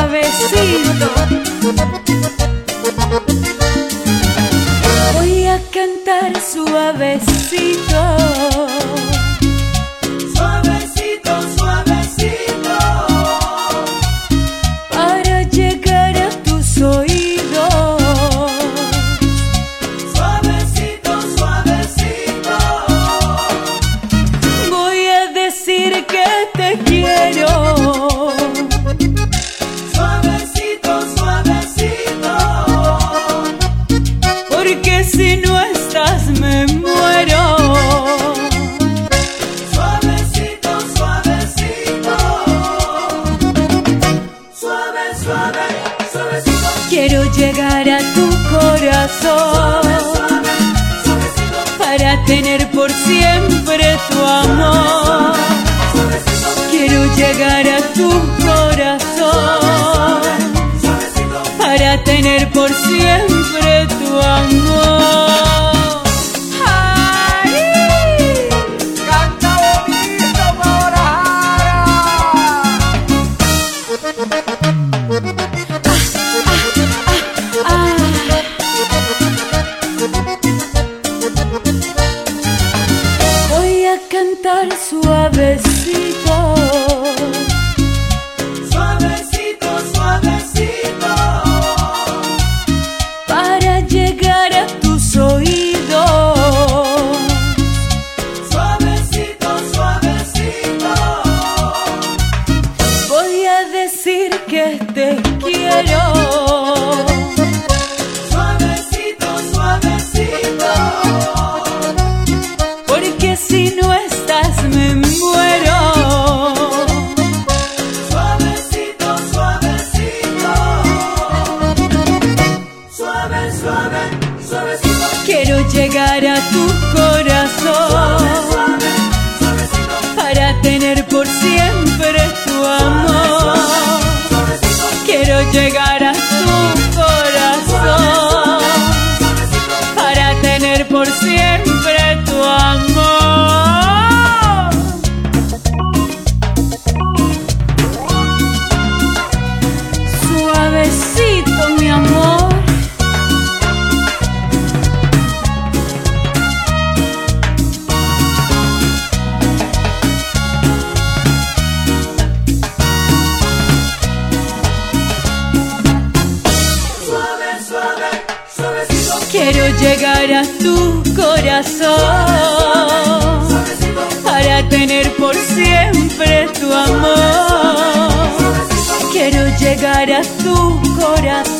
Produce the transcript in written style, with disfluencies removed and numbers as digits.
suavecito. Voy a cantar suavecito. Suavecito, suavecito, Para llegar a tus oídos. suavecito, suavecito, Voy a decir que te quiero. suavecito, suavecito, Porque si no estás me muero. suavecito, suavecito, suave, suave, suavecito, Quiero llegar a tu corazón suave, suavecito, para tener por siempre tu amor. suavecito, Quiero llegar a tu corazón suavecito, para tener por siempre tu amor. ¡Ay! canta bonito, Guadalajara. Ah. Voy a cantar suavecito. Suavecito, suavecito, Para llegar a tus oídos. suavecito, suavecito, Voy a decir que te quiero. suavecito, suavecito, Porque si no estás me muero. suavecito, suavecito, suave, suave, suavecito, Quiero llegar a tu corazón suave, suavecito, para tener por siempre tu amor. suavecito, Quiero llegar a tu corazón para tener por siempre tu amor. Suavecito, mi amor. suave, suave, suavecito, Quiero llegar a tu corazón suavecito, para tener por siempre tu amor. Quiero llegar a tu corazón